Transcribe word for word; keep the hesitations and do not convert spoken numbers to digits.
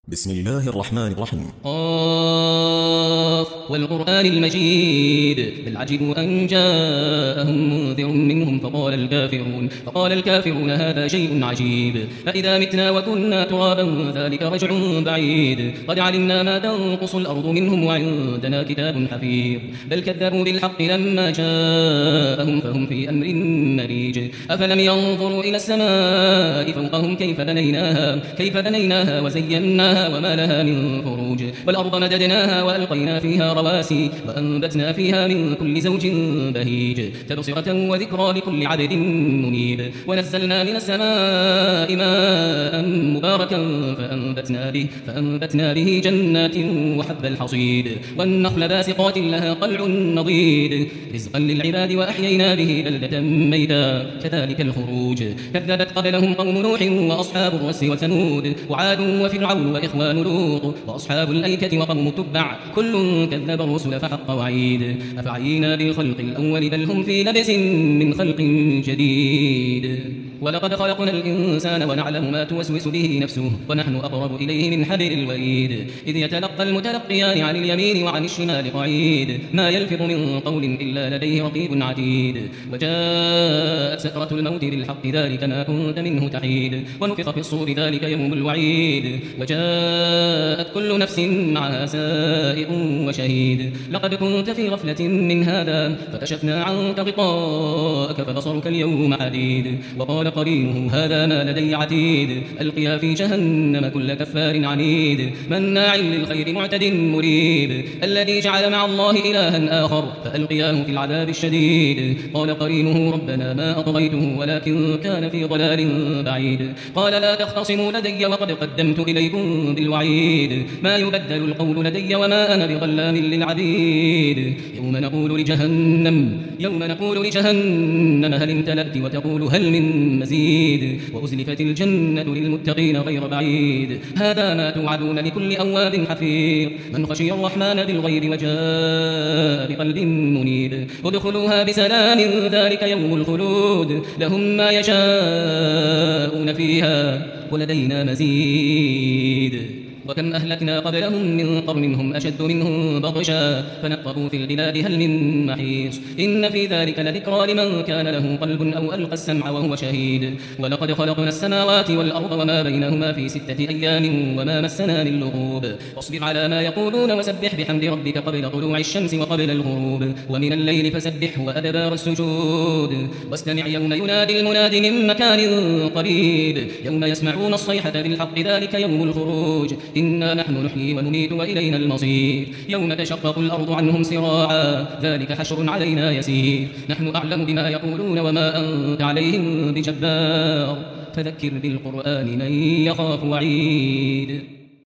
بسم الله الرحمن الرحيم. قاف والقرآن المجيد بل عجبوا أن جاءهم منذر منهم فقال الكافرون فقال الكافرون هذا شيء عجيب فإذا متنا وكنا ترابا ذلك رجع بعيد قد علمنا ما تنقص الأرض منهم وعندنا كتاب حفيظ بل كذبوا بالحق لما جاءهم فهم في أمر مريج أفلم ينظروا إلى السماء فوقهم كيف بنيناها كيف بنيناها وزيناها وما لها من فروج والأرض مددناها وألقينا فيها رواسي وأنبتنا فيها من كل زوج بهيج تبصرة وذكرى لكل عبد منيب ونزلنا من السماء ماء مباركا فأنبتنا به, فأنبتنا به جنات وحب الحصيد والنخل باسقات لها طلع نضيد رزقا للعباد وأحيينا به بلدة ميتا كذلك الخروج كذبت قبلهم قوم نوح وأصحاب الرس وثمود وعاد وفرعون وإخوان لوط وأصحاب الأيكة وقوم تبع كل كذب الرسل فحق وعيد أفعينا بالخلق الأول بل هم في لبس من خلق جديد ولقد خلقنا الإنسان ونعلم ما توسوس به نفسه ونحن أقرب إليه من حبل الوريد إذ يتلقى المتلقيان عن اليمين وعن الشمال قعيد ما يلفظ من قول إلا لديه رقيب عتيد وجاءت سكرة الموت بالحق ذلك ما كنت منه تحيد ونفخ في الصور ذلك يوم الوعيد وجاءت كل نفس معها سائق وشهيد لقد كنت في غفلة من هذا فكشفنا عنك غطاءك فبصرك اليوم حديد وقال قرينه هذا ما لدي عتيد ألقيا في جهنم كل كفار عنيد مناع للخير معتد مريب الذي جعل مع الله إلها آخر فألقياه في العذاب الشديد قال قرينه ربنا ما أطغيته ولكن كان في ضلال بعيد قال لا تختصموا لدي وقد قدمت إليكم بالوعيد ما يبدل القول لدي وما أنا بظلام للعبيد يوم نقول لجهنم يوم نقول لجهنم هل امتلأت وتقول هل من مزيد وأزلفت الجنة للمتقين غير بعيد هذا ما توعدون لكل أواب حفيظ من خشي الرحمن بالغيب وجاء بقلب منيب ادخلوها بسلام ذلك يوم الخلود لهم ما يشاءون فيها ولدينا مزيد وكم أهلكنا قبلهم من قرن هم أشد منهم بطشا فنقبوا في البلاد هل من محيص إن في ذلك لذكرى لمن كان له قلب أو ألقى السمع وهو شهيد ولقد خلقنا السماوات والأرض وما بينهما في ستة أيام وما مسنا من لغوب واصبر على ما يقولون وسبح بحمد ربك قبل طلوع الشمس وقبل الغروب ومن الليل فسبح وأدبار السجود واستمع يوم ينادي المناد من مكان قريب يوم يسمعون الصيحة بالحق ذلك يوم الخروج إنا نحن نحيي ونميت وإلينا المصير يوم تشقق الأرض عنهم سراعا ذلك حشر علينا يسير نحن أعلم بما يقولون وما أنت عليهم بجبار فذكر بالقرآن من يخاف وعيد.